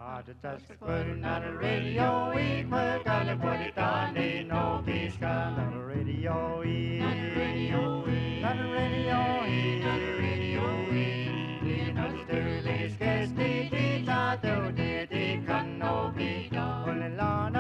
Just putting on the radio, we put gotta put it on the no peace on the radio, on the radio, on the radio, on the radio, you know the dirty sketch, the ta do the can no be done. Put it on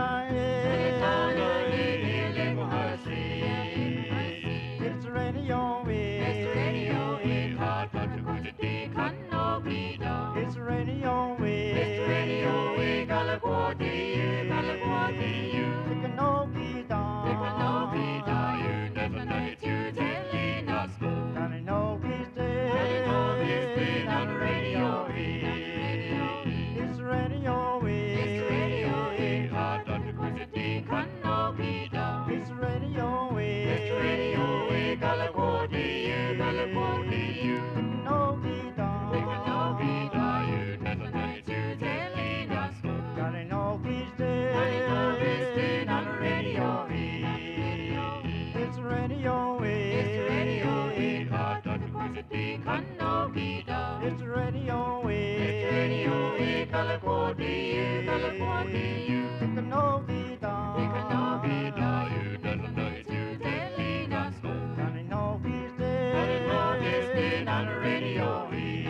it's the radio, it's the radio, it's hard to put the can no be done. It's the radio, it's the radio, we gotta go to you, gotta go to you. It can no be done, it can no be done. You never know it, you telling us good. Gotta know he's dead, gotta know he's dead on the radio. It's the radio, it's the radio, it's hard to put the can no be done. It's the radio, it's the radio, we gotta go to you, gotta go to you. It can no be done, it can no be done. You never know it, you telling us good. Gotta know he's dead, gotta know he's dead on the radio. It's the radio, it's the radio, it's hard to put the can no be done. It's the radio, it's the radio, we gotta go to you, gotta go to you. It can no be done, it can no be done. You never know it, you telling us good. Gotta know he's dead, gotta know he's dead on the radio.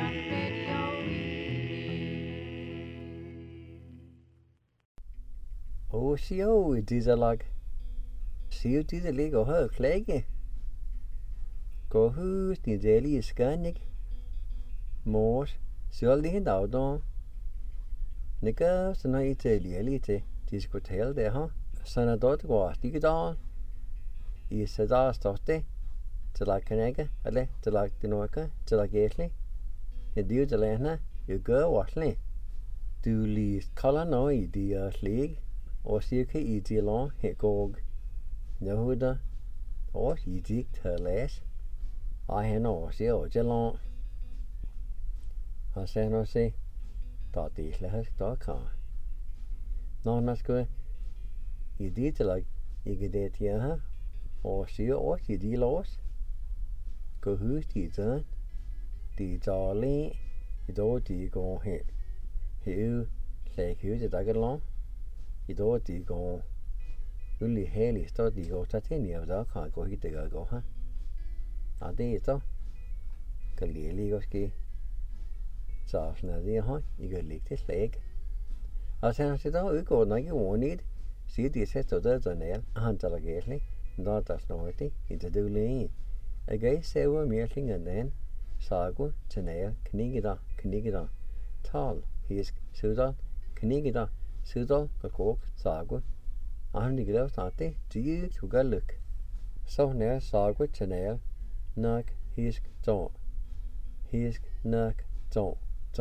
Oh, see, oh, diese lag. See, diese lig og høy klage. Gå hus, de deli skannig. Mors, så de hen dag da. Nika, så når I til lite, de skulle tale det her. Så når det går stige dag. I så der står det. Til at knække, eller til at det noe, til at gæsle. Jeg dyr til lærne, jeg gør varsle. Du lige kalder noget i de slig. Og cirka i de lang her går. Nå da, og i digt til læs. Og han også og de lang. Og så han også, der det slet der kan. Når man skal i det til at ikke det her, og siger også i de lås. Gå hus de sådan. De dårlige, i dag de går her. Her slet huset der kan lang. I dag de går ulig hellig stod de går til ting av der kan gå hit det gå ha. Ja det er så. Kan lige også så sådan det har I kan lægge det slag. Og så så der udgår nok ikke ordentligt. Siger de sætter der der nær. Han tager gæslig. Der der snart det. Ikke det lige. Jeg gav selv mere klingen den. Sago til nær knigger. Tal hisk søder knigger. Søder går sago. Han ligger der snart det. De tuger lyk. Så nær sago til nær. Nok hisk tå. Hisk nok tå.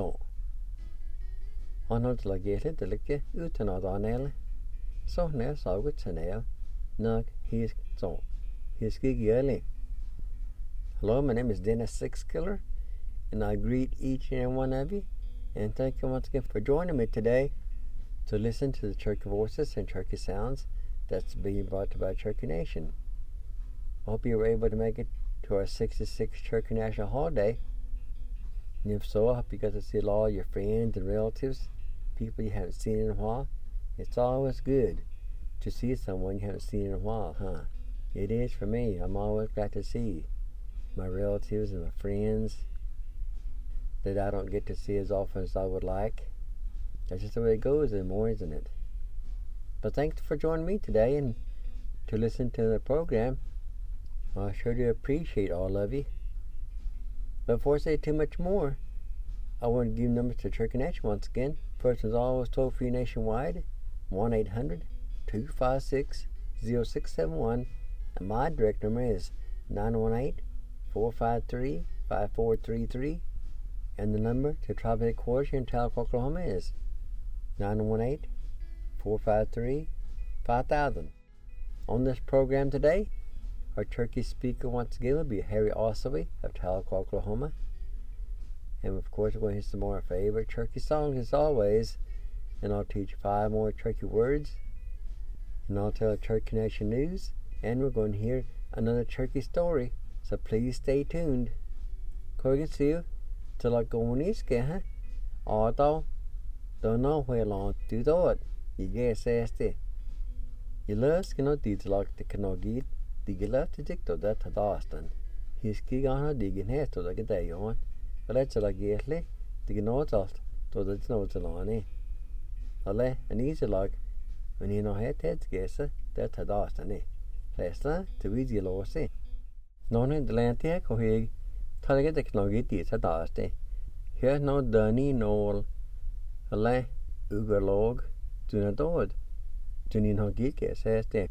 Han har til at gæsle det ligger uten at anale. Så nær sago til nær. Nok hisk tå. Hisk ikke ærlig. Hello, my name is Dennis Sixkiller, and I greet each and every one of you, and thank you once again for joining me today to listen to the Cherokee Voices and Cherokee Sounds that's being brought to by Cherokee Nation. I hope you were able to make it to our 66th Cherokee National Holiday, and if so, I hope you got to see all your friends and relatives, people you haven't seen in a while. It's always good to see someone you haven't seen in a while, huh? It is for me. I'm always glad to see my relatives and my friends that I don't get to see as often as I would like. That's just the way it goes anymore, isn't it? But thanks for joining me today and to listen to the program. I sure do appreciate all of you. But before I say too much more, I want to give numbers to Cherokee Nation once again. First is always toll-free nationwide, 1-800-256-0671, and my direct number is 918-453-5433, and the number to Tribal Headquarters here in Tahlequah, Oklahoma is 918-453-5000. On this program today, our Cherokee speaker once again will be Harry Ossowy of Tahlequah, Oklahoma. And of course, we're going to hear some more of our favorite Cherokee songs as always. And I'll teach 5 more Cherokee words. And I'll tell Cherokee Nation news. And we're going to hear another Cherokee story. So please stay tuned. Korgen sier til at gå niske, ha? Adal, Don't know where long to do it. You guess este. You lust cannot teach like the cannot get. The gelap to take to that at Austin. He's kicking on a digging head to the day on. But that's like gately. The notes off to the notes alone. Ale, an easy like when you know head guess that at Austin. Lesta to easy low say. None in the land take or he. Target the cannot get it at Austin. Here's no Dunny Knoll. Ale, Ugerlog, do not do it. Do you not get guess este?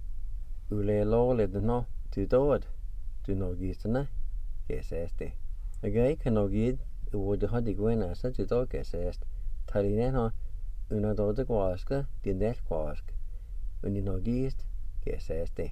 Ule lo le no to do it. Do no gistana, guess este. A guy can no get would the honey gwen as to do guess est. Talineno, una do the quaska, the net quask. When you no gist, guess este.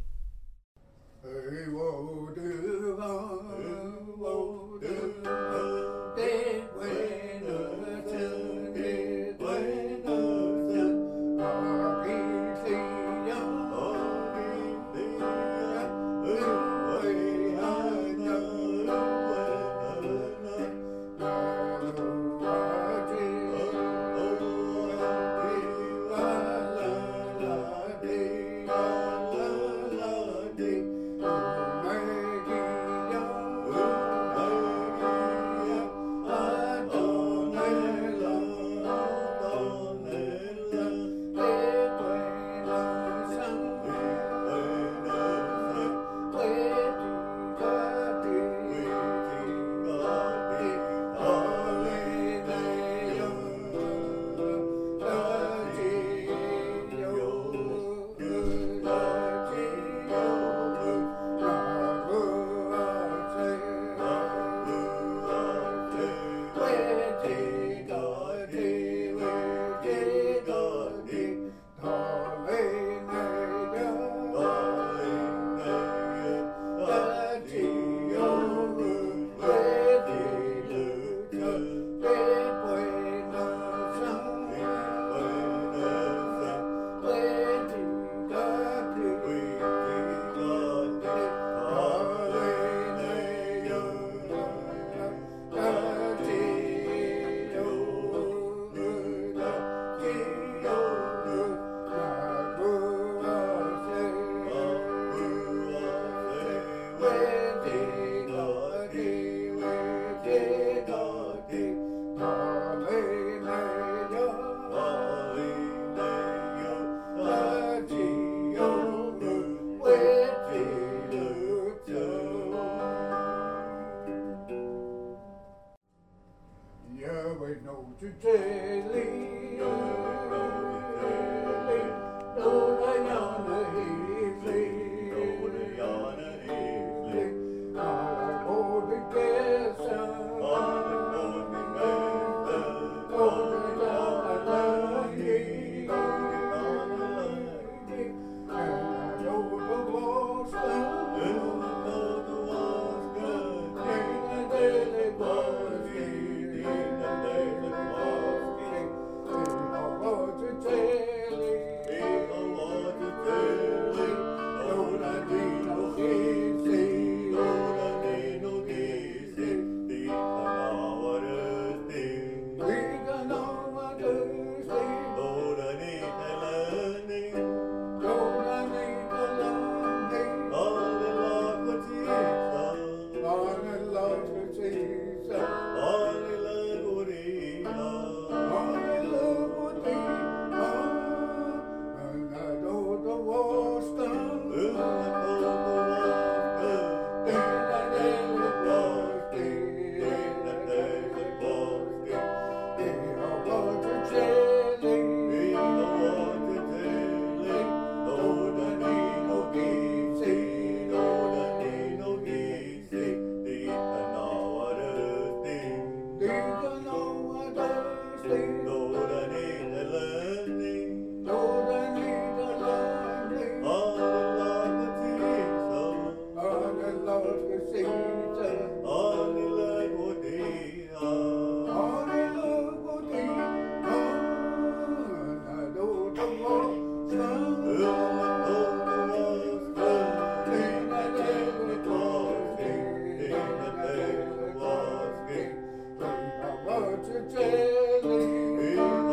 Tell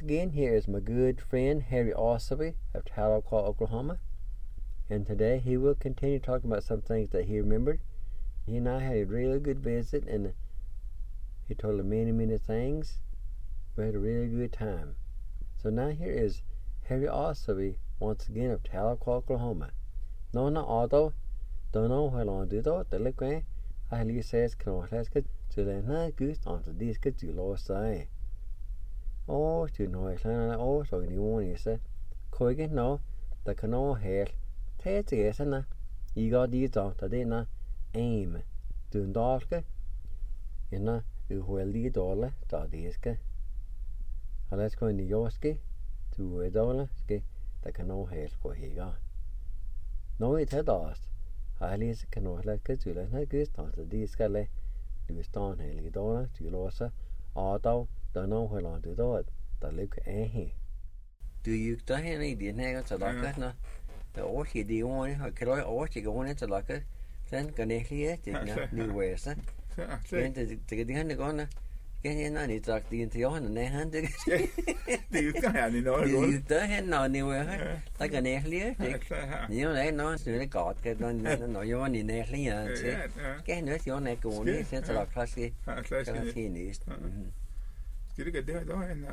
again, here is my good friend Harry Ossory of Tahlequah, Oklahoma. And today he will continue talking about some things that he remembered. He and I had a really good visit, and he told us many, many things. We had a really good time. So now here is Harry Ossory once again of Tahlequah, Oklahoma. No, no, although, don't know how long do though, the look way, I at least says, can I ask it to the night goose on the disc to lost say. Oh, to know it, oh, so you want to say, Coigan, no, the canoe hair, take the yes, and you got these on the dinner, aim, doing darker, you know, you will lead dollar, the disc. Let's go in the Yoski to a dollar, the canoe hair for here. No, it had asked. I least cannot let get to let her get on the disc. Du stånd hele dollar til låse, og dog, der når hvor langt det er, der ligger af her. Du gik der hen i den her til lakker, når der overskid de ordene, og kan du overskid ordene til lakker, sådan kan det lige til nu væse. Men det kan det gå, kan jeg når ni sagt det til Johan, nej han det. Det kan jeg ikke noget. Det der hen når ni var her, der kan det lige det. Ni jo nej når så det godt, kan når Johan ni nej lige så. Kan det jo nej gå ni så der klasse. Klasse næst. Skal det gøre der en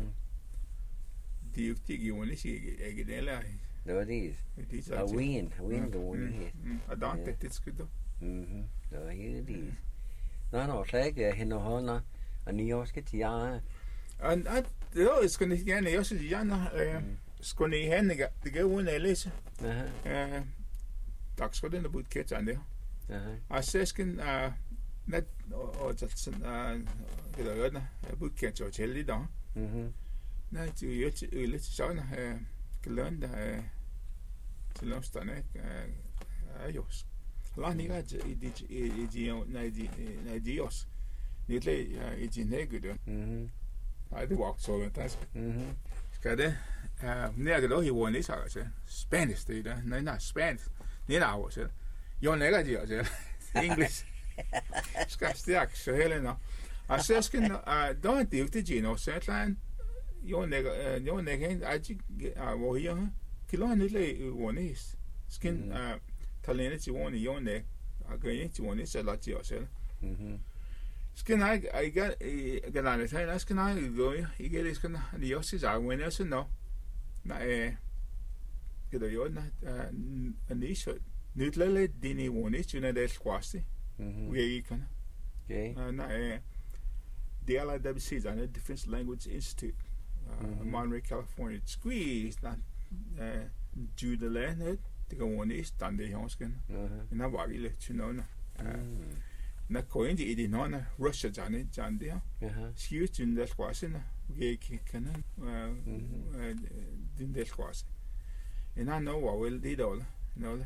de ikke jo ikke det eller. Det var det. A win gå ni her. Og der det skal du. Det var det. Nå slet hen og hånder. Og ni år skal til jer. Og det er skal ni gerne jeg så gerne skal ni hen det går uden at læse. Tak skal den bud kæt an det. Og så skal net og sådan det der gør bud kæt så til det der. Nej det er lidt sådan glæden der til lofsterne jo. La ni gat i de os. Nitle i din nægge. Nej, det var så fantastisk. Skal det? Når det lå i vores næse, altså. Spanish, det der. Nej, Spanish. Det er over selv. Jo, nægger de også. Engelsk. Skal stærk, så hele nå. Og så skal der er det jo det geno, så er jo nægger, hvor her, kilo nitle i vores næse. Skal talene til vores jo nægge, og gøre til vores næse, eller til os selv. Skal I get on it. I skal go. I get it. Skal de også sige, when jeg så nå. Nej, det er jo en niche. Nytlægge dine vågnes, jo når det er skvaste. Vi ikke kan. Nej, det er der besidder en Defense Language Institute, Monterey, California. Squeeze, not Jude land. Det kan vågnes, den det her skal. Men der var lidt til noget. Na koindi i din hånd Russia Jan der. Skjut den der skvasen. Vi kan den der skvasen. En han know hvor vel det dårligt. Noget.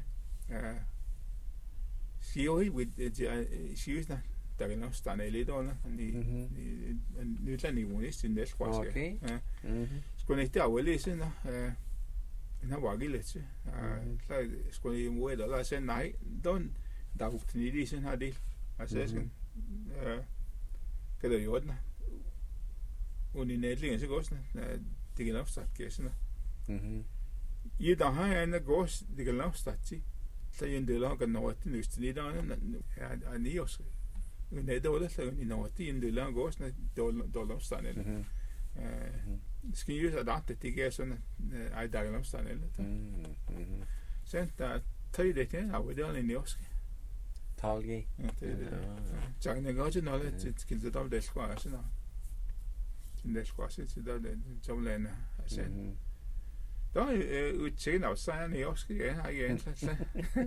Skjut skjut der er noget stand lidt dårligt. Nytland niveau den der skvasen. Skulle ikke der vel sådan en har var lidt. Så skulle I må eller så nej. Don't der hugt ni det sådan har det. Altså jeg skal kan det jo den og i netlingen så går sådan det kan opstarte gæsten i der har en gås det kan opstarte så en del af kan nå til næste lige der er ni også men det er dårligt så en nå til en del af gås dårligt opstande skal jo så det gør sådan ej der kan opstande eller så der tager det til og det er en også Talgi. Tak, jeg går til noget til skiltet der det skal sådan. Det skal også til der som lande. Altså. Der er udtænkt af sagen i også igen har jeg egentlig.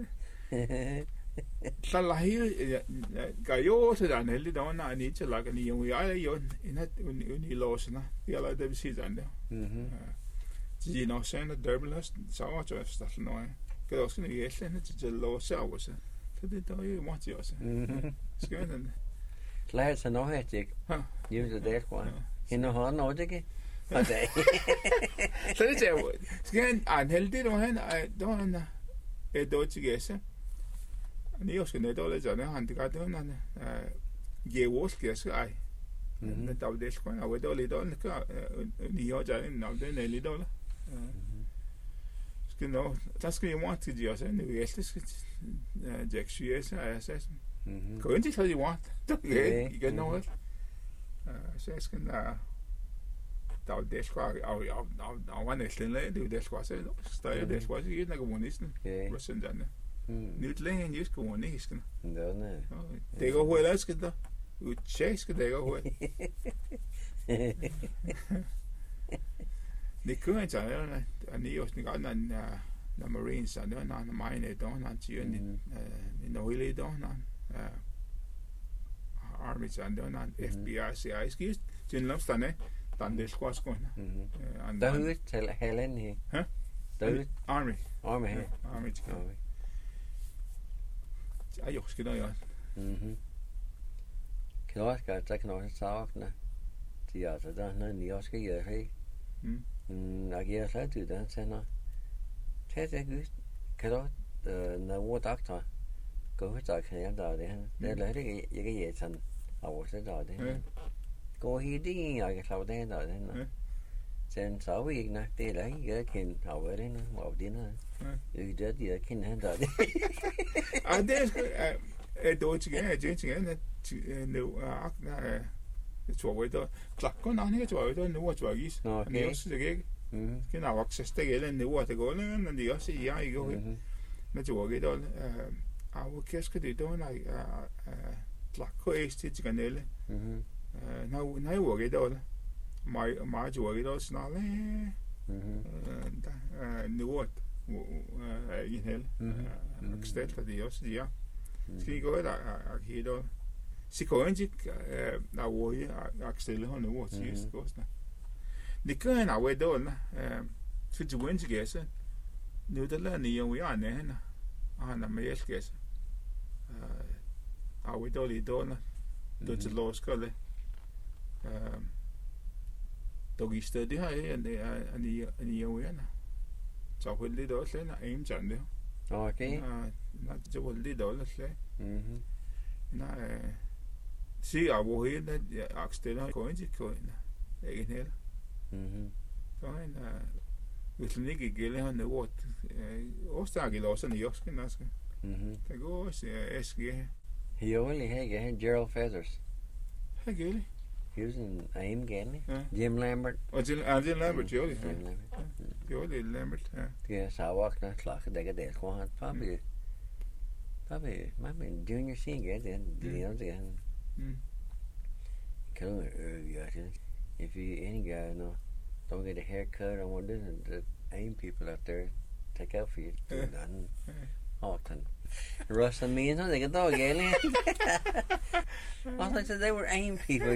Så la her gør jo til den hele der når ni til lager ni jo jeg er jo en i låsene. Vi er det besid der. De når sagen der bliver så var det sådan noget. Kan også ikke helt til låse også. Det er jo meget også. Skal den. Lad os nå her til. Jo det der går. Hende har noget ikke. Og det. Så det er jo. Skal en heldig då han då han er dog til gæse. Ni også skal nedåle sådan han det gør det han. Ge vores gæse ej. na daw des ko na wedo lido na ka ni yo ja na de lido la genau das kan je want to do så nu elstes Jack Shears er så gå ind til så you want okay you know what så skal der des ko au var næsten lidt det des ko så stadig des ko så ikke nogen næsten hvad sådan der nyt længe en just går næsten det går hurtigt skal der skal det gå hurtigt det kører ikke så ni også ikke na Marines og na mine don't not you in the oil don't Army and don't FBI CIA skist til lofstande dan det squash går der er ut til Helen her der Army Army jo skal der jo kan også gøre der kan også savne de altså der når ni også skal gøre hey og jeg sagde til den sender tæt ikke kan du når hvor doktor gå til kan jeg der det det er det ikke jeg sådan og så der det gå helt i jeg kan slå det der det sen så vi ikke det er ikke jeg kan have det nu og det nu det jeg kan han der det det dog til nu jeg tror det klokken når jeg tror det nu at jeg is det også det ikke kan jeg også stille nu at det går når det også jeg ikke men tror det då og hvad skal det då når klokken til kanale nej hvor det då mig tror det også snart nu at i hel stelt det også det skal gå der helt då Sikkert na woje akstelle han nu og sidst kostna. Det kan na we dol så du went gæse. Nu der la ni jo ja ne han med gæse. We dol I dol det til loskole. Dog I stedet det her ni jo ja. Så vel det også na aim sådan det. Okay. Na det var det dol slet. Na se av hvor hele akstiller går ind til køen. Ikke helt. Så en hvis den ikke gælder han det ord også der også i Josken næste. Det går også SG. He only had Gerald Feathers. Hey gælder. He was in AIM Ganley. Jim Lambert. Og Jim Lambert jo. Jo det Lambert. Ja, så var klar det ikke det tror han Probably, junior senior, then if you any guy don't get a haircut or one, the AIM people out there take out for you. Often, Russ and me, they get dog alien. I said they were AIM people.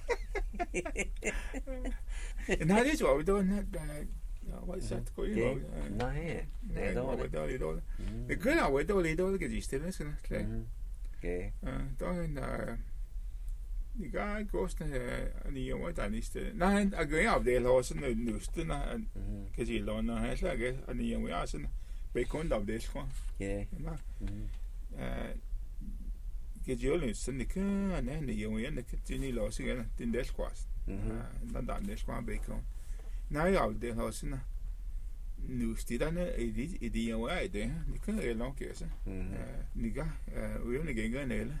And how did you doing that? What's that going on? No, yeah. They don't. Det kan jo være dårligt kan de stille sådan noget. Okay. Der er en gang gosten ni år der næste. Nej, jeg går op det eller sådan noget nyste når kan de låne her så jeg og ni år er sådan bekund op det så. Ja. Kan de jo lidt sådan det kan ni år igen det kan de låse igen den der skvast. Der det skvast bekund. Nej, op det har sådan nu stederne i de jo er det. Det kan jeg nok gøre så. Niga, uden ikke engang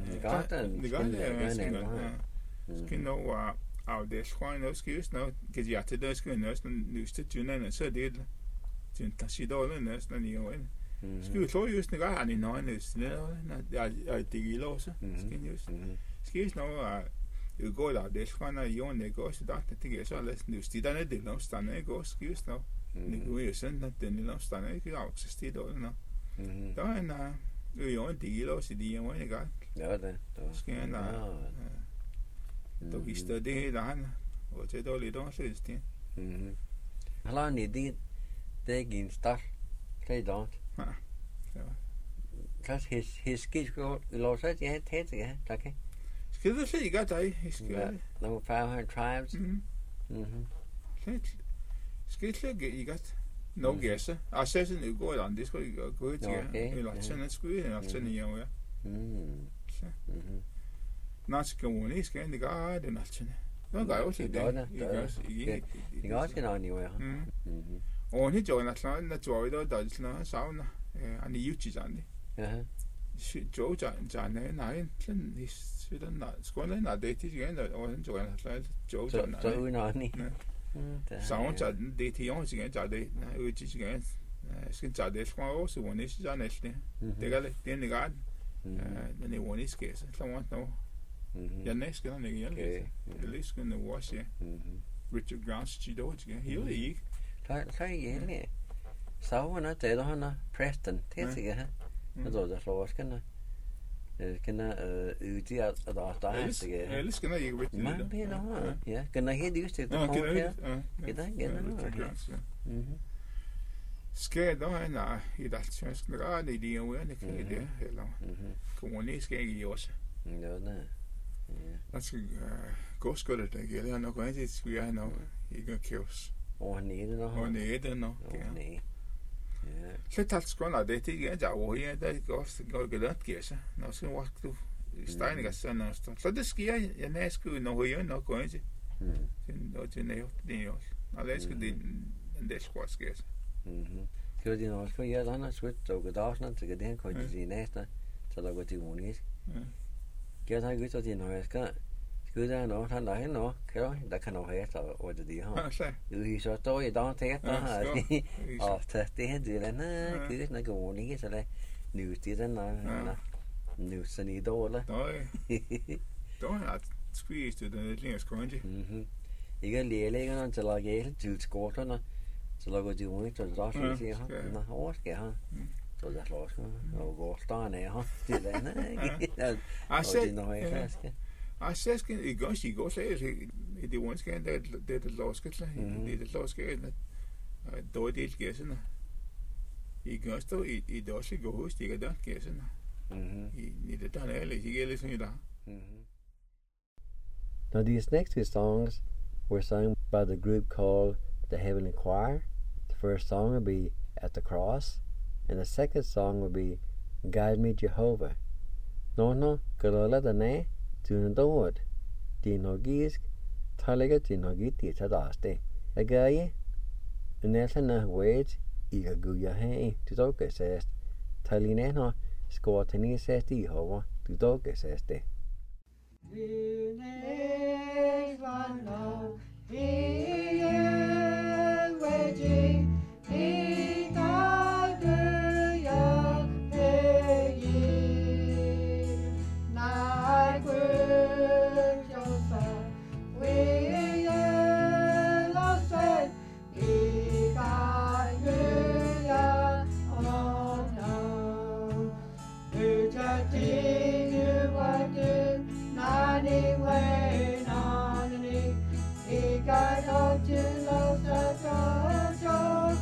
skal nå af det skøn og skis nå. Kan jeg til det skal næsten nu stederne så det der sidder næsten i jo. Skal vi så just niga han i nøgne stederne. Jeg det låse. Skal just. Skis nå jo går der det skøn og jo ne går så der det er så læs nu stederne det nå stande går skis nå. Nu er sådan at den lille afstand ikke af til stedet eller noget. Der er en jo en del også i de jo ikke godt. Ja det. Skal en der vister det der han og det dårligt også det. Hala ni det gik start. Det dot. Ja. Kas his skill losset ja tæt ja, okay. Skal du se godt dig? Skal. Number 500 tribes. Skal ikke godt. Nå gæsse. Og så sådan det går der det skal gå til. Eller sådan et skud eller sådan i år. Ja. 나스케 원이 스케 니가 되나치네. 너가 어디 돼? 이거 어떻게 나오니요? 오늘 저나서 저기도 다지나 사우나 아니 유치잖니. 조자네 나인 플랜 이스는 나 스콜에 나 데이트게 오늘 저나서 조자나. 저나니. 사운자 데이트 용지게 자데 우치지게 스킨 자데 스kwa오 수원이 시잖네. 내가 내가 네 원이 스케스. 상관도 연내 스케는 내가 연내. 리스크는 와시. Richard Grant 지도지게 히어리 Sai vậy nè. Sáu nó chạy đó nó Preston thế gì hả? Nó rồi rồi cái nó uti ở đó ta gì cái. Listen na you Richard. Mà biết nó yeah, cái này hết đi cái đó cái đó. Scared đó na i dat chance na đi đi ở nơi kia đi hello. Cũng muốn scared gì vậy? Đó nè. That's go school det gäller nog inte att vi nå i kurs. Och nej det då. Och nej det nå. Nej. Ja. Så tatt skola det till jag och jag det går gelat kesa. Nå så vart du steiniga sen så det ska jag näsku nå ju nå går inte. Sen då det nej det ju. Alla ska det ska skes. Skulle det nå ska jag då så då går det snart så det kan ju nästa så då går det ju. Cái thay cái cho tiền hỏi cái ra nó thanh lại nó cái đó đã khăn nào hết rồi ở đây ha thì sao tôi đó thế đó thật thế gì là nó cứ nó cũng nghĩ cái này nhiều tiền nó nhiều sinh đô đó đó là squeeze từ cái linje squeeze cái lìa lên nó chỉ là cái chữ score thôi nó chỉ là cái chữ mới cho rõ ràng gì ha nó hết cái ha rồi là rồi nó có star này ha chỉ là nó I says can it goes say it the ones can that the lost get the lost get do det gesen I goes to it does go host you got gesen I det där är lite liksom idag. Now these next two songs were sung by the group called the Heavenly Choir. The first song would be At the Cross, and the second song would be Guide Me Jehovah. No, kalola the ne. Tuna dod, dino gisk, talega dino giti tadaste. Agaye, unesa na wage, iga guya hei, tudoke sest, talineno, squatini sest ihova, tudoke seste. He got out to love the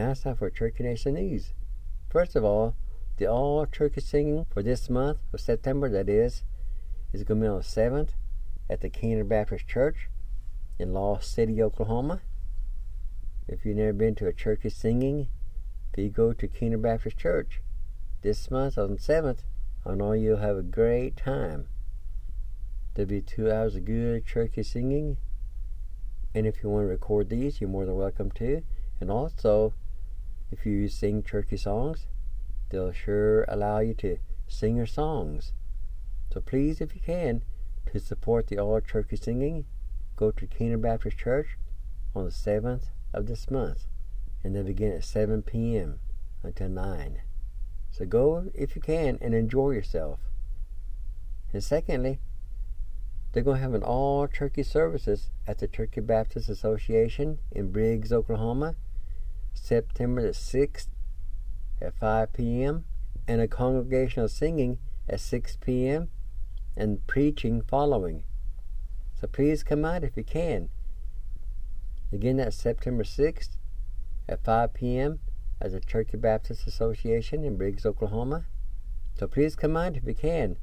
now it's time for Turkey Nation News. First of all, the all-turkey singing for this month of September, that is going to be on the 7th at the Keener Baptist Church in Lost City, Oklahoma. If you've never been to a turkey singing, if you go to Keener Baptist Church this month on the 7th, I know you'll have a great time. There'll be 2 hours of good turkey singing. And if you want to record these, you're more than welcome to. And also, if you sing turkey songs, they'll sure allow you to sing your songs. So please, if you can, to support the all turkey singing, go to Keener Baptist Church on the 7th of this month. And they begin at 7 p.m. until 9. So go if you can and enjoy yourself. And secondly, they're going to have an all-turkey services at the Turkey Baptist Association in Briggs, Oklahoma, September the 6th at 5 p.m. and a congregational singing at 6 p.m. and preaching following. So please come out if you can. Again, that's September 6th at 5 p.m. at the Turkey Baptist Association in Briggs, Oklahoma. So please come out if you can.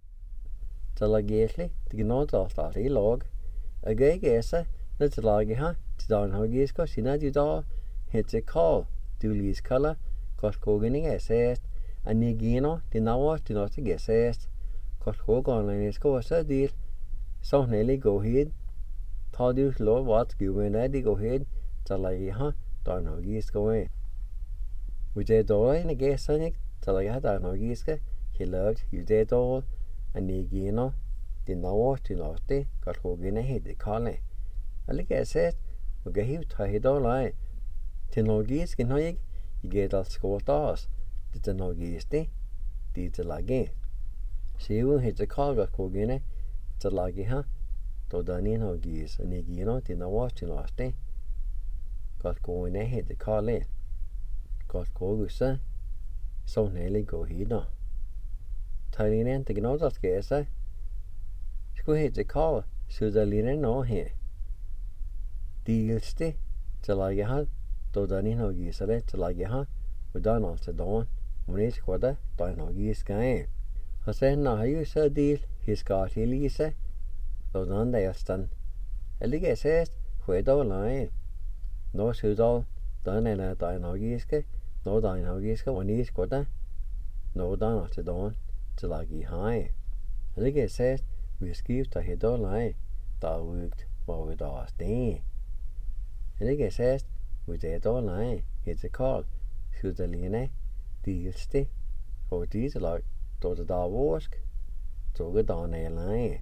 Så lag egentlig, det er noe alt I lag. Og jeg er når det lager her, til dagen har jeg skal sinne du da, heter kall, du lys kaller, godt gående jeg sest, og nigino, det navn, det noe jeg sest, godt gående jeg skal også del, så nødvendig gå hit, ta du lov hva skuvene de gå hit, så lager her, dagen har jeg skal være. Hvis det da jeg er sånn, så lager her dagen har jeg skal, ikke lagt, hvis det da, and nigino, the no to note, got hogan ahead the collie. I like I said, we get him tied all eye. Tinogis can hoig, you get all scored us. Did the nogis de, did the lagi. See who hit the call got hogan, the lagi ha, to Danny nogis, and nigino, the no to note. Got going ahead the collie. Got cogusa, so nearly go he no. Thailand to know that case, Sku hit the call, so the linen no here. Dealsti, till I had, though Danny no gisale, till I had, we done all the dawn, when it's quarter, done no gis guy. I said, now you saw deal, his got he lisa, though none they are stunned. A liga says, where do lie? No suit done and a dino giska, no dino giska, when he's quarter, no done all the dawn. Til lagi high. I think it says we skip to hit all line. Da worked while we da stay. I think it says we did all line. It's a call. Should the line dealsti or these like to the da wask. So good on a line.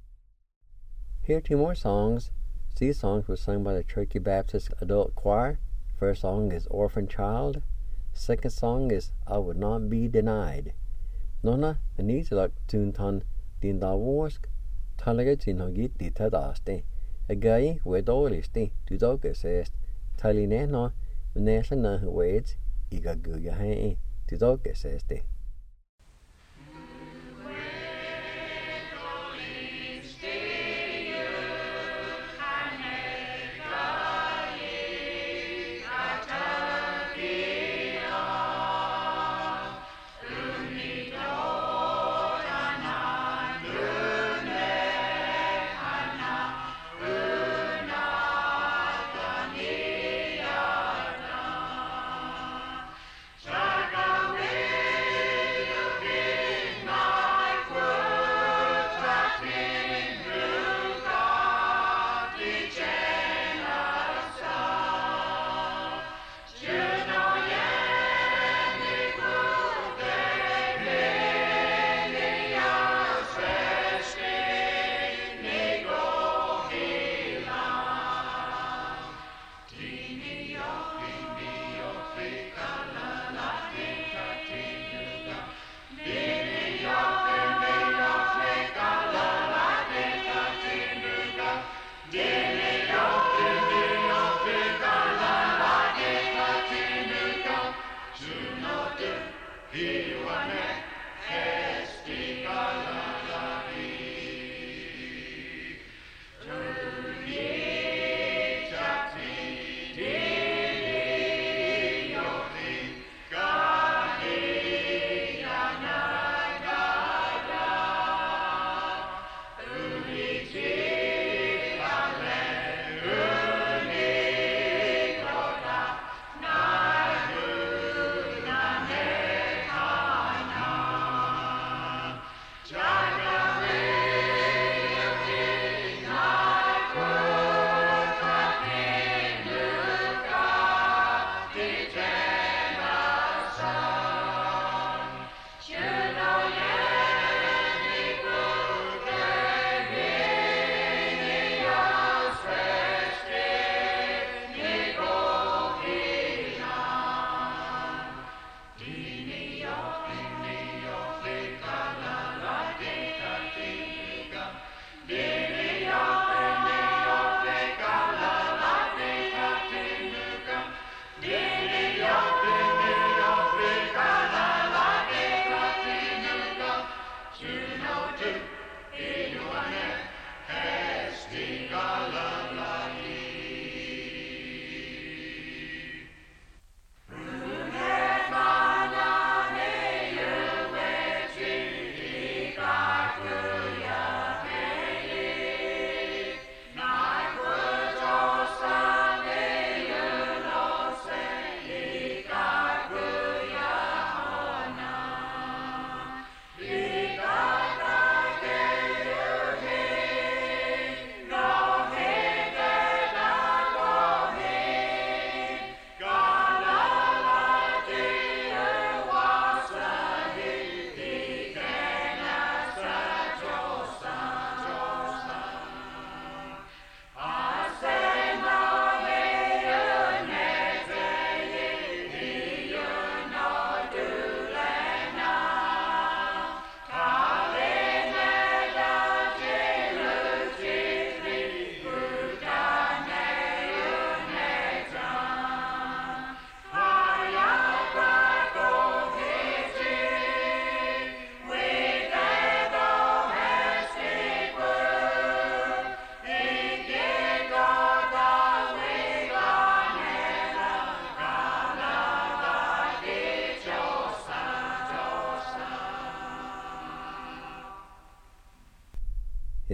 Here 2 more songs. These songs were sung by the Turkey Baptist Adult Choir. First song is Orphan Child. Second song is I Would Not Be Denied. Nona, I need to like tune ton din da wask. Talaga tin hogit di tadaste. A guy with all is the to dog assist. Taline no, Nessa na waits, Iga Guga hay, to dog assist. Shaka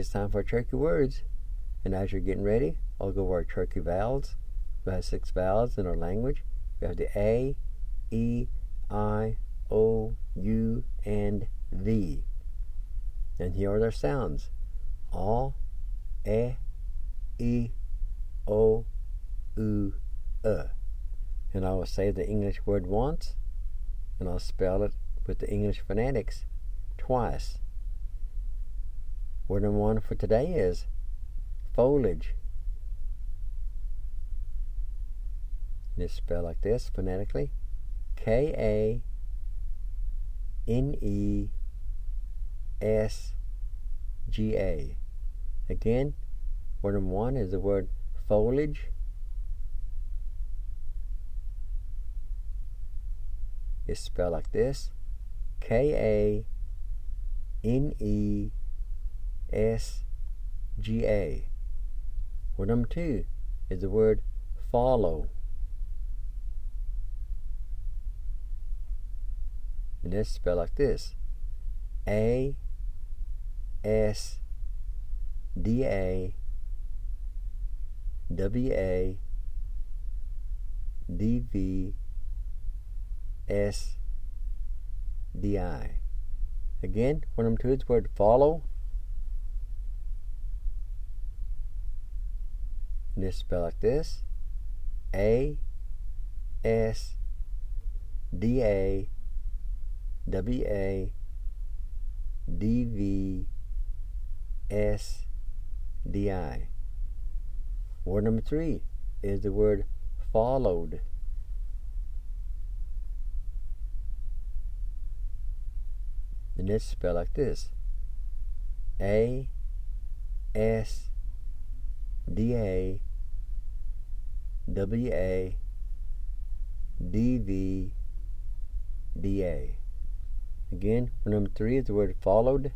it's time for Cherokee words. And as you're getting ready, I'll go over our Cherokee vowels. We have 6 vowels in our language. We have the A, E, I, O, U, and V. And here are their sounds. A, E, O, U, And I will say the English word once, and I'll spell it with the English phonetics twice. Word number 1 for today is foliage. And it's spelled like this phonetically. K-A-N-E-S-G-A. Again, word number 1 is the word foliage. It's spelled like this. K-A-N-E-S-G-A. Word number 2 is the word follow. And it's spelled like this. A-S-D-A-W-A-D-V-S-D-I. Again, word number 2 is the word follow. And it's spelled like this. A-S-D-A-W-A-D-V-S-D-I. Word number 3 is the word followed. And it's spelled like this. A-S-D-A-W-A-D-V-D-A. Again, word number 3 is the word followed.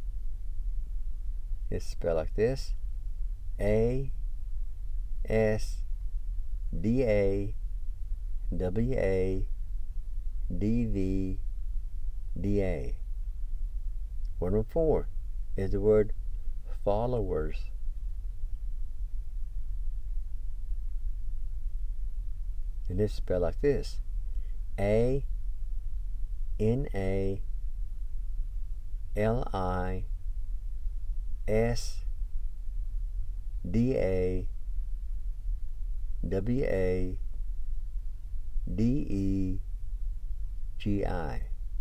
It's spelled like this. A-S-D-A-W-A-D-V-D-A. Word number 4 is the word followers. And it's spelled like this. A-N-A-L-I-S-D-A-W-A-D-E-G-I.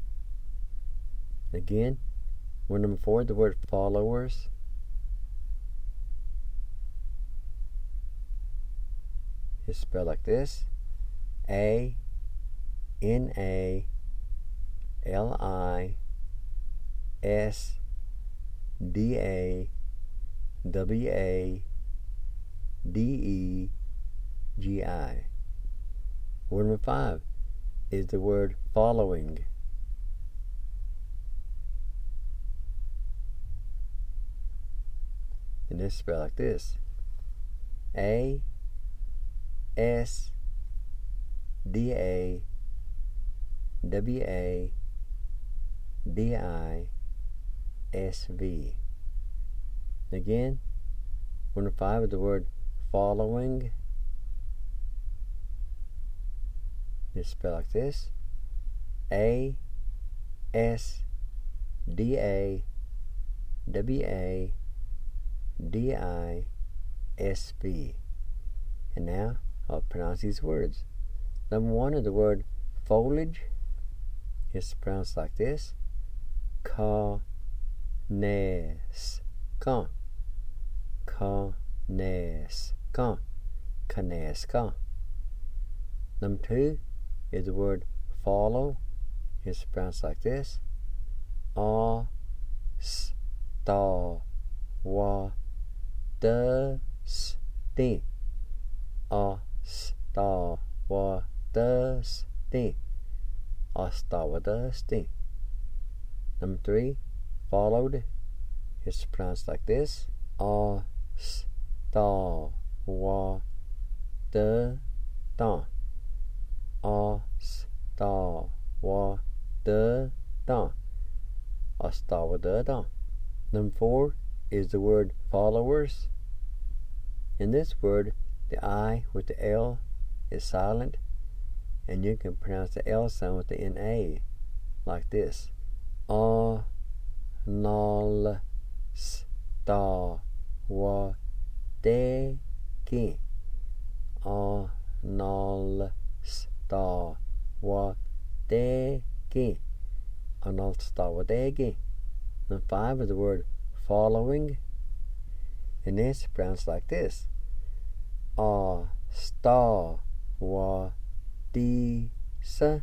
Again, word number 4, the word followers. It's spelled like this. A-N-A-L-I-S-D-A-W-A-D-E-G-I. Word number 5 is the word following. And it's spelled like this. A-S-D-A-W-A-D-I-S-V. Again, word number 5 is the word following. It's spelled like this. A-S-D-A-W-A-D-I-S-V. And now I'll pronounce these words. Number 1 is the word foliage. It's pronounced like this. Ka-nes-ka. Ka-nes-ka. Ka-nes-ka. Number 2 is the word follow. It's pronounced like this. A-s-ta-wa-da-s-ti. A-s-ta-wa-da-s-ti. A-s-ta-wa-da-s-ti. Number 3, followed. It's pronounced like this. A-s-ta-wa-da-da. A-s-ta-wa-da-da. A-s-ta-wa-da-da. Number 4 is the word followers. In this word, the I with the L is silent, and you can pronounce the L sound with the N-A, like this. Nol sta wa de ki. Nol sta wa de ki. Nol sta wa de ki. Number 5 is the word following, and it's pronounced like this. Sta wa di sa.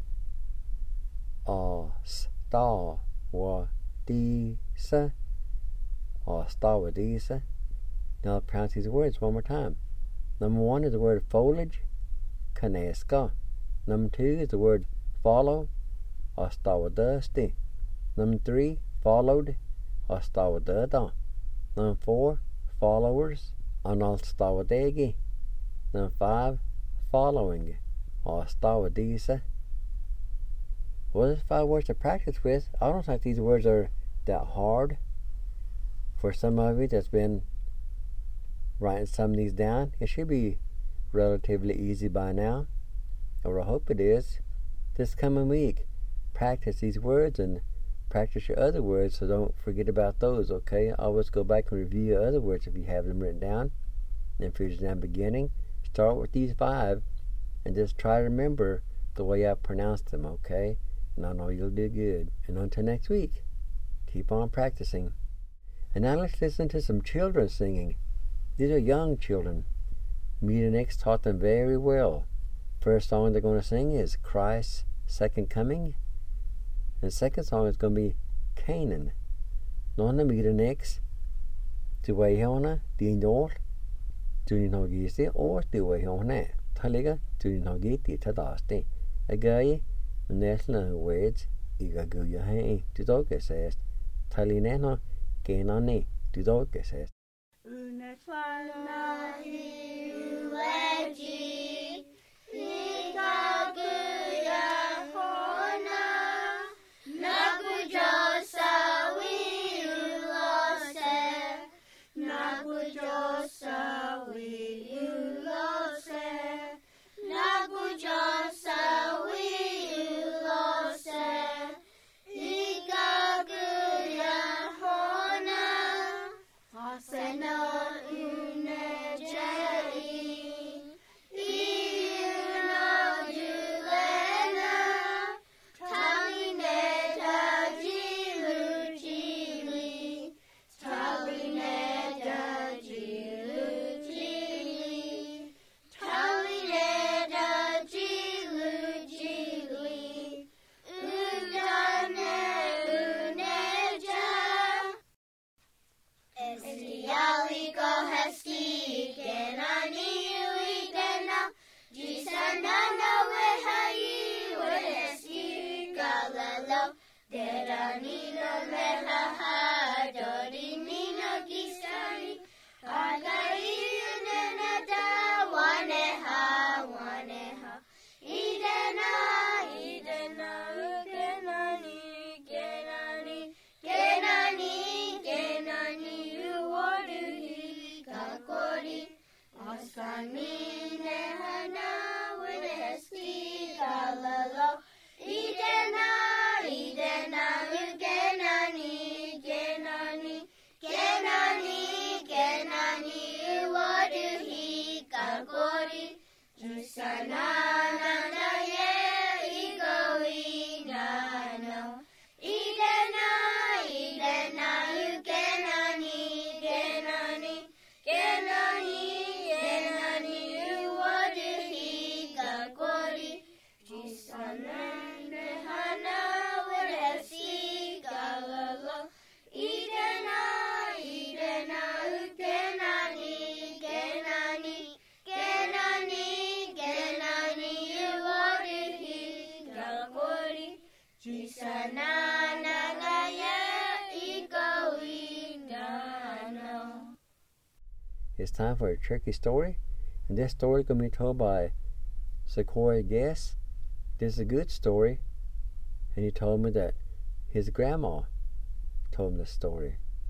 Sta wa di sa. Sta wa di sa. Now I'll pronounce these words one more time. Number 1 is the word foliage, kaneska. Number 2 is the word follow, sta wa dusty. Number 3, followed, sta wa da. Number 4, followers, sta wa degi. Number 5, following, sta wa disa. Well, there's 5 words to practice with. I don't think these words are that hard. For some of you that's been writing some of these down, it should be relatively easy by now, or I hope it is. This coming week, practice these words and practice your other words, so don't forget about those, okay? Always go back and review your other words if you have them written down. And if you're just now beginning, start with these 5 and just try to remember the way I pronounce them, okay? And I know you'll do good. And until next week, keep on practicing. And now let's listen to some children singing. These are young children. Meet and X taught them very well. First song they're going to sing is Christ's Second Coming. And the second song is going to be Canaan. Nonna Meet and X. Du way hona, din dol. Du ni nogiste, or du way hona. Taliga, du ni nogiti tadaste. A guy, the national words, Iga guya hai, du doga says. Talineno, Kenani, du doga says. Unefana hiueji, ikaguya hona, nagujosa wiulose, nagujosa wiulose, nagujosa wiulose, ikaguya hona, asena unejei, iuna julena, talineta jilujili, talineta jilujili, talineta jilujili, udane uneja. Estialiko heski kenani uidena, jisanana wehai weheski galelo, deranino lehaha, dorinino gisari, agai unenada, waneha, waneha, idena, idena, kenani, kenani, kenani, kenani, uoruhi, kakori, asani nehana, weneski galelo, idena, idena, kenani, kenani, kenani, kenani, uoruhi, kakori, jusanana ye, igoi nano, idena, idena, kenani, kenani, kenani, kenani, uoruhi, kakori, jisanana hana, weneski galelo, idena, idena, kenani, kenani, kenani, kenani, uoruhi, kakori, jisanana ye, igoi nano. It's time for a tricky story, and this story is going to be told by Sequoia Guess. This is a good story, and he told me that his grandma told him this story.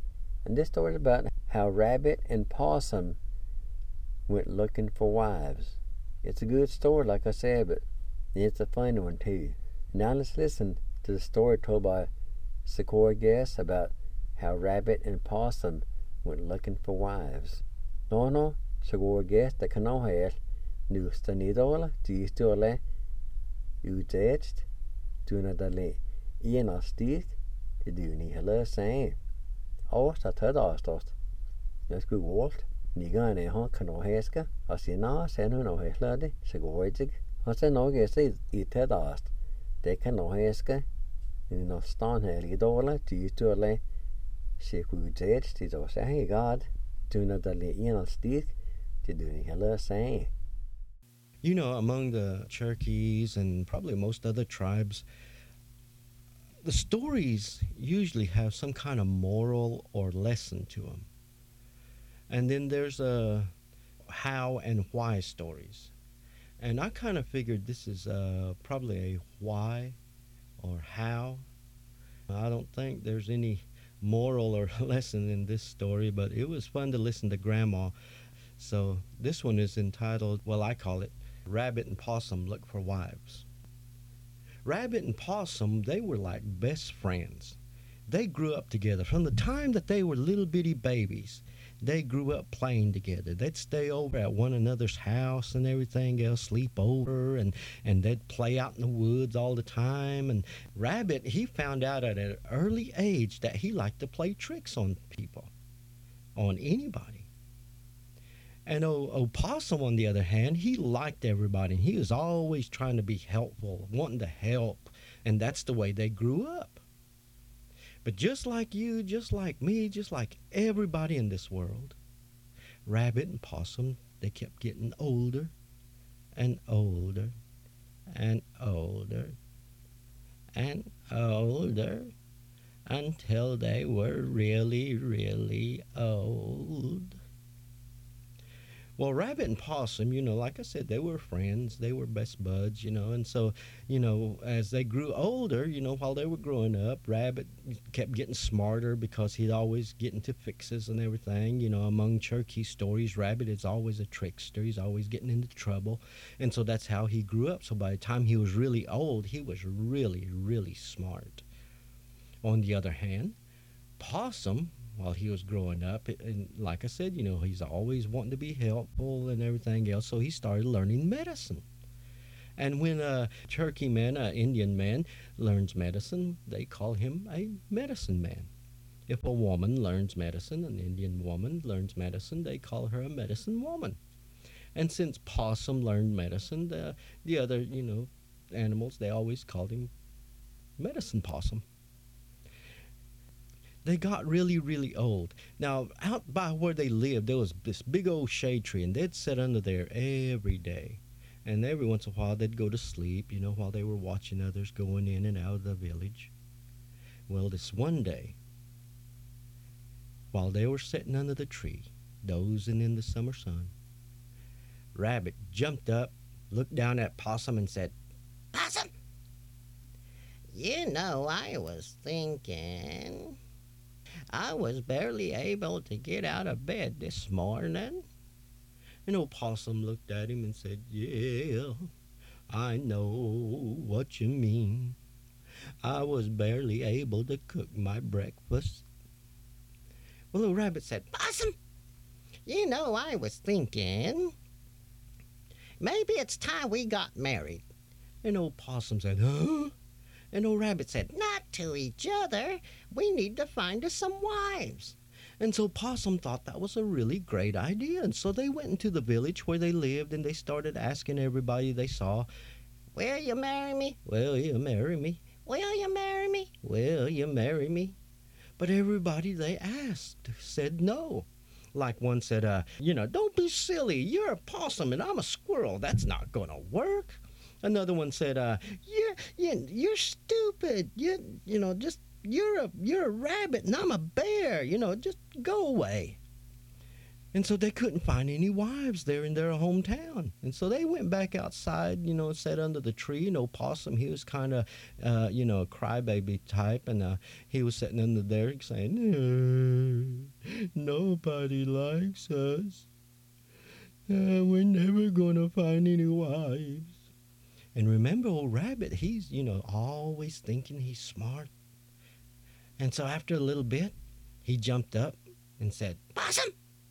And this story is about how Rabbit and Possum went looking for wives. It's a good story, like I said, but it's a funny one too. Now let's listen to the story told by Sequoia Guest about how Rabbit and Possum went looking for wives. No, Sequoia Guest, the canoe nu stanidola, gistola, udetst, tunadale, enastik, the duni hello saying. Ost at Hadastost. Let's go Walt. Nigan a honk no heska, as you know, send no heslade, Segoidig. As I know, guess it Tedast. They can no heska, in no stone heli dola, gistola, Shekudetst, it was a god, tunadale enastik, the duni hello saying. You know, among the Cherokees and probably most other tribes, the stories usually have some kind of moral or lesson to them. And then there's how and why stories. And I kind of figured this is probably a why or how. I don't think there's any moral or lesson in this story, but it was fun to listen to Grandma. So this one is entitled, well, I call it, Rabbit and Possum Look for Wives. Rabbit and Possum, they were like best friends. They grew up together. From the time that they were little bitty babies, they grew up playing together. They'd stay over at one another's house and everything else, sleep over, and they'd play out in the woods all the time. And Rabbit, he found out at an early age that he liked to play tricks on people, on anybody. And Possum, on the other hand, he liked everybody. He was always trying to be helpful, wanting to help. And that's the way they grew up. But just like you, just like me, just like everybody in this world, Rabbit and Possum, they kept getting older and older and older and older until they were really, really old. Well, Rabbit and Possum, you know, like I said, they were friends. They were best buds, you know. And so, you know, as they grew older, you know, while they were growing up, Rabbit kept getting smarter because he'd always get into fixes and everything. You know, among Cherokee stories, Rabbit is always a trickster. He's always getting into trouble. And so that's how he grew up. So by the time he was really old, he was really, really smart. On the other hand, Possum, while he was growing up, and like I said, you know, he's always wanting to be helpful and everything else, so he started learning medicine. And when a Cherokee man, an Indian man, learns medicine, they call him a medicine man. If a woman learns medicine, an Indian woman learns medicine, they call her a medicine woman. And since Possum learned medicine, the other, you know, animals, they always called him Medicine Possum. They got really, really old. Now, out by where they lived, there was this big old shade tree, and they'd sit under there every day. And every once in a while, they'd go to sleep, you know, while they were watching others going in and out of the village. Well, this one day, while they were sitting under the tree, dozing in the summer sun, Rabbit jumped up, looked down at Possum, and said, "Possum, you know, I was thinking. I was barely able to get out of bed this morning." And old Possum looked at him and said, "Yeah, I know what you mean. I was barely able to cook my breakfast." Well, old Rabbit said, "Possum, you know, I was thinking, maybe it's time we got married." And old Possum said, "Huh?" And old Rabbit said, "Not to each other. We need to find us some wives." And so Possum thought that was a really great idea. And so they went into the village where they lived, and they started asking everybody they saw, "Will you marry me? Will you marry me? Will you marry me? Will you marry me?" But everybody they asked said no. Like one said, you know, "Don't be silly. You're a possum and I'm a squirrel. That's not going to work." Another one said, "You're stupid. You know, just you're a rabbit and I'm a bear. You know, just go away." And so they couldn't find any wives there in their hometown. And so they went back outside, you know, sat under the tree. You know, Possum, he was kind of, you know, a crybaby type. And he was sitting under there saying, nobody likes us. We're never going to find any wives. And remember, old Rabbit, he's, always thinking he's smart. And so after a little bit, he jumped up and said, Possum,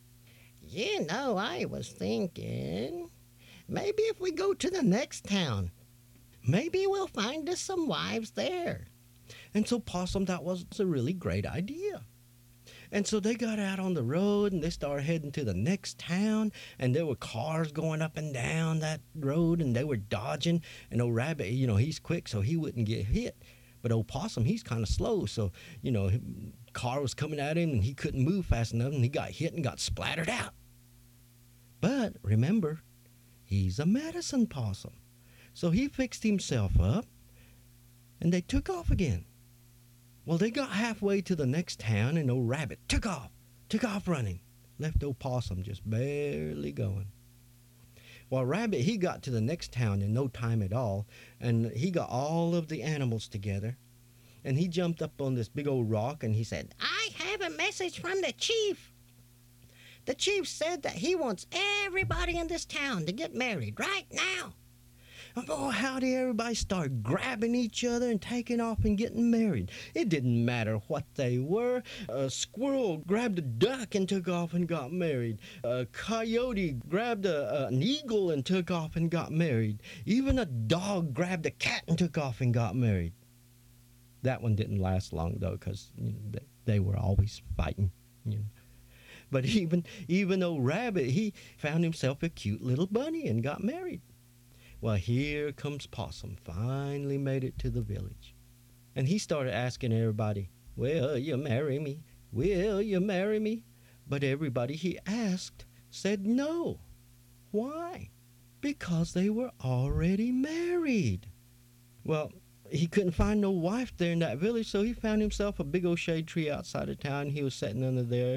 I was thinking, maybe if we go to the next town, maybe we'll find us some wives there. And so Possum, that was a really great idea. And so they got out on the road and they started heading to the next town, and there were cars going up and down that road and they were dodging. And old Rabbit, he's quick so he wouldn't get hit. But old Possum, he's kind of slow, so, car was coming at him and he couldn't move fast enough and he got hit and got splattered out. But remember, he's a medicine possum. So he fixed himself up and they took off again. Well, they got halfway to the next town and old Rabbit took off running. Left old Possum just barely going. Well, Rabbit, he got to the next town in no time at all, and he got all of the animals together, and he jumped up on this big old rock and he said, I have a message from the chief. The chief said that he wants everybody in this town to get married right now. And boy, how did everybody start grabbing each other and taking off and getting married? It didn't matter what they were. A squirrel grabbed a duck and took off and got married. A coyote grabbed an eagle and took off and got married. Even a dog grabbed a cat and took off and got married. That one didn't last long, though, because they were always fighting. But even old Rabbit, he found himself a cute little bunny and got married. Well, here comes Possum, finally made it to the village. And he started asking everybody, will you marry me? Will you marry me? But everybody he asked said no. Why? Because they were already married. Well, he couldn't find no wife there in that village, so he found himself a big old shade tree outside of town. He was sitting under there,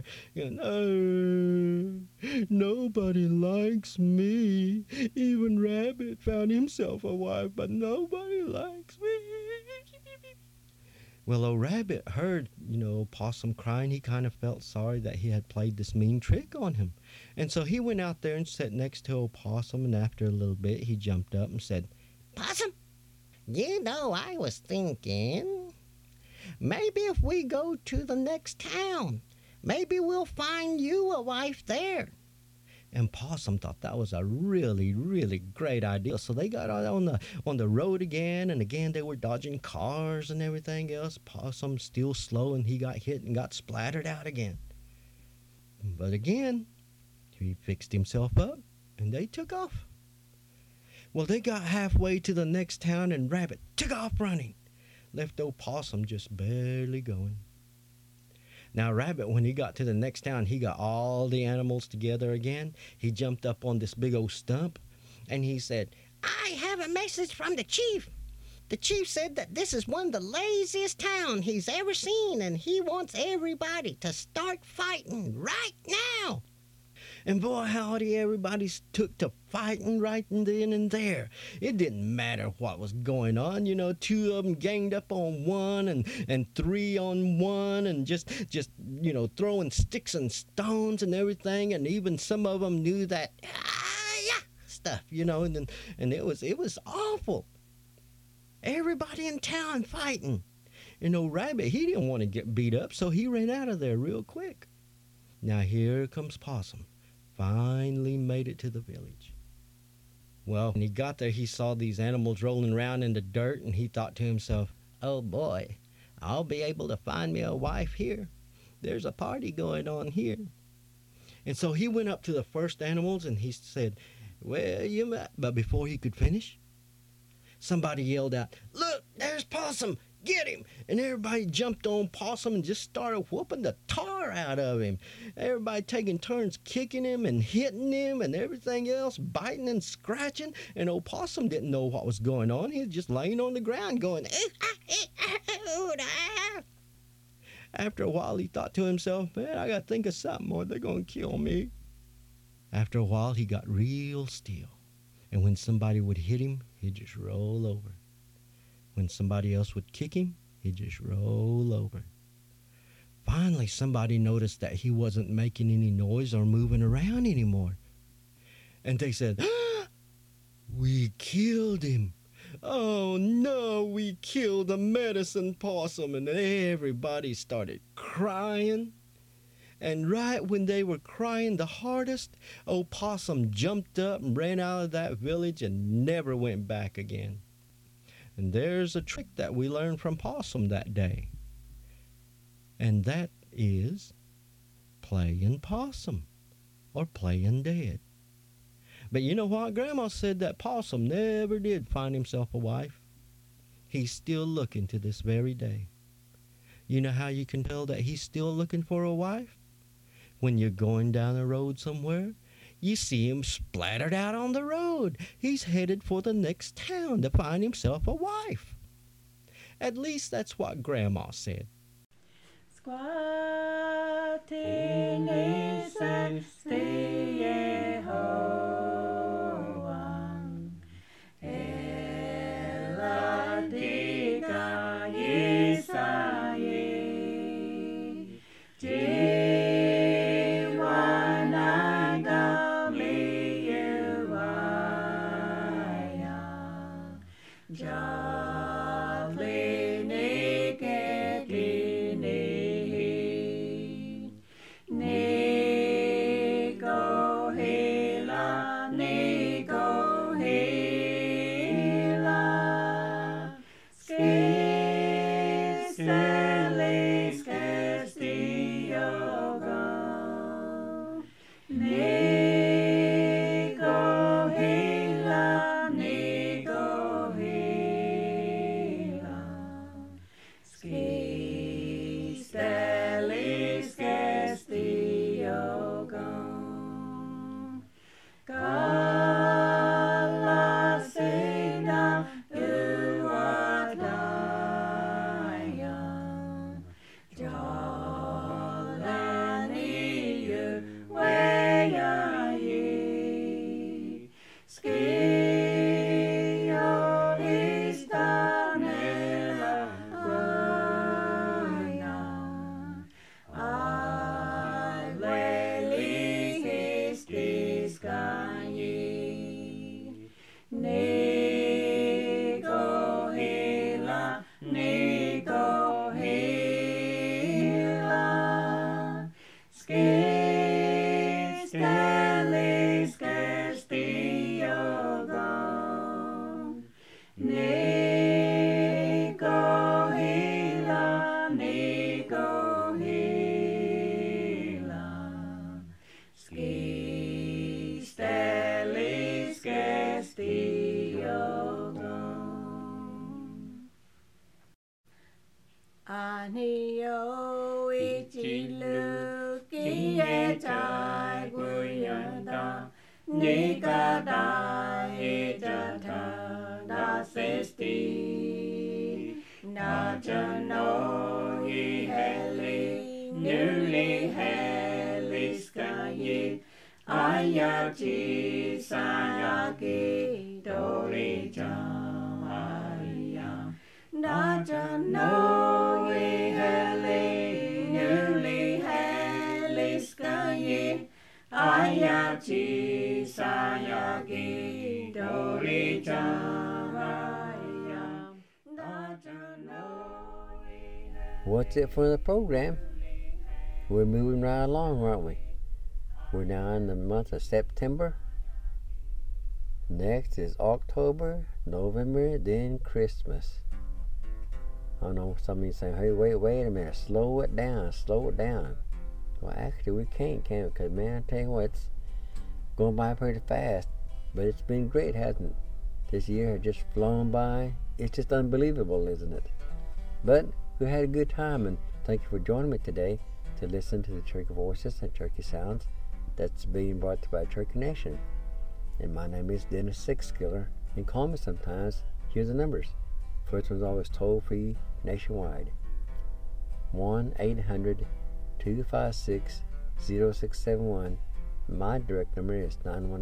nobody likes me. Even Rabbit found himself a wife, but nobody likes me. Well, old Rabbit heard, Possum crying. He kind of felt sorry that he had played this mean trick on him. And so he went out there and sat next to old Possum, and after a little bit, he jumped up and said, Possum, I was thinking, maybe if we go to the next town, maybe we'll find you a wife there. And Possum thought that was a really, really great idea. So they got out on the road again, and again they were dodging cars and everything else. Possum still slow, and he got hit and got splattered out again. But again, he fixed himself up, and they took off. Well, they got halfway to the next town, and Rabbit took off running. Left old Possum just barely going. Now, Rabbit, when he got to the next town, he got all the animals together again. He jumped up on this big old stump, and he said, I have a message from the chief. The chief said that this is one of the laziest towns he's ever seen, and he wants everybody to start fighting right now. And boy, howdy, everybody took to fighting right then and there. It didn't matter what was going on. Two of them ganged up on one and three on one and just throwing sticks and stones and everything. And even some of them knew that stuff, and it was awful. Everybody in town fighting. And old Rabbit, he didn't want to get beat up, so he ran out of there real quick. Now here comes Possum. Finally made it to the village. Well, when he got there, he saw these animals rolling around in the dirt, and he thought to himself, oh boy, I'll be able to find me a wife here. There's a party going on here. And so he went up to the first animals, and he said, but before he could finish, somebody yelled out, look, there's Possum. Get him! And everybody jumped on Possum and just started whooping the tar out of him. Everybody taking turns kicking him and hitting him and everything else, biting and scratching. And old Possum didn't know what was going on. He was just laying on the ground going, After a while, he thought to himself, man, I got to think of something or they're going to kill me. After a while, he got real still. And when somebody would hit him, he'd just roll over. When somebody else would kick him, he'd just roll over. Finally, somebody noticed that he wasn't making any noise or moving around anymore. And they said, "We killed him. Oh no, we killed the medicine possum." And everybody started crying. And right when they were crying the hardest, old Possum jumped up and ran out of that village and never went back again. And there's a trick that we learned from Possum that day. And that is playing possum or playing dead. But you know what? Grandma said that Possum never did find himself a wife. He's still looking to this very day. You know how you can tell that he's still looking for a wife? When you're going down the road somewhere, you see him splattered out on the road. He's headed for the next town to find himself a wife. At least that's what Grandma said. Squatting is a Yehovah, Eladika Yisaye, Jiwanaga Miyuaya, Jali Niketini, Nigo Hila, Nigo Hila, Skistelis Castiogo, Nigo Hila, Nigo Hila, Skistelis Castiogo, Galasina Uadaya, Jalani Uweyayi, Skioistanela Waya, Alelihistiskayi, Nigo Hila, Nigo Hila, Skistelis Castiogo, Nigo Hila, Nigo Hila, Skistelis Castiogo. Anio ichilu kiyetai guyada, Nikada ijata da sesti, Najano iheli, newly heliskayi, Ayachi sayaki dori jamaya, Najano iheli, newly heliskayi, Ayachi sayaki dori jamaya, Najano iheli. What's it for the program? We're moving right along, aren't we? We're now in the month of September. Next is October, November, then Christmas. I know some of you saying, "Hey, wait a minute, slow it down. Well, actually, we can't we? Because, man, I tell you what, it's going by pretty fast. But it's been great, hasn't it? This year has just flown by. It's just unbelievable, isn't it? But we had a good time, and thank you for joining me today to listen to the Cherokee Voices and Cherokee Sounds that's being brought to you by Cherokee Nation. And my name is Dennis Sixskiller, and call me sometimes. Here's the numbers. First one's always toll-free nationwide. 1-800-256-0671. My direct number is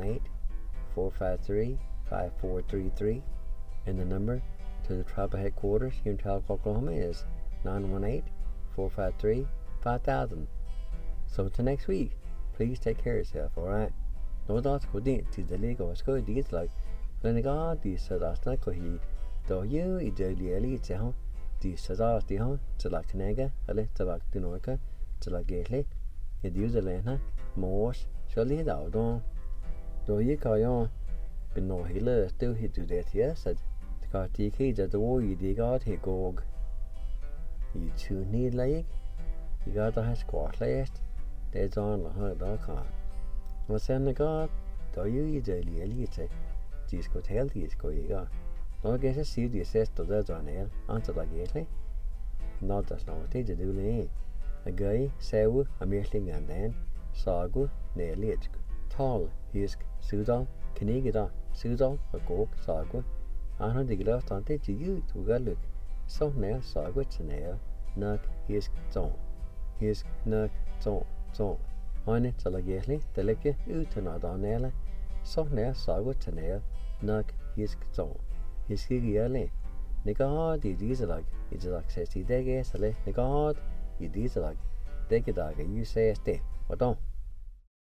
918-453-5433. And the number to the tribal headquarters here in Tahlequah, Oklahoma is 918-453-5433. 5,000. So till next week, please take care of yourself, alright? No that's good in to the league or school deeds like when God these said that's not good. Though you I daily elite home, these says the home to like Nega, a little like Dinoka, to like Gately, it use a lena, Morse, shall lead out on. Though you call on, but no healer still he do that here, said the car TK at the war you dig out he gog. You two need like, you got a squat last, there's on the hard.com. Og sen God, da you daily elite, these could tell these go you. No guess a see the sister that's on air, answer like gately. Not as long as they do lay. A guy, sew, a merling and then, sagu, nearly it. Tall, hisk, sudal, canigida, sudal, a coke, sagu. I know the left on it to you to go look. So now sagu to nail, nug, hisk, zone. Hisk, nug, zone. On it till I get the liquor ut and out on air. So now sagu to nail, nug, hisk, zone. His giggy Nigard, you diesel like, it's like 60 days, Nigard, you diesel like, take it like, you say a stay, or don't.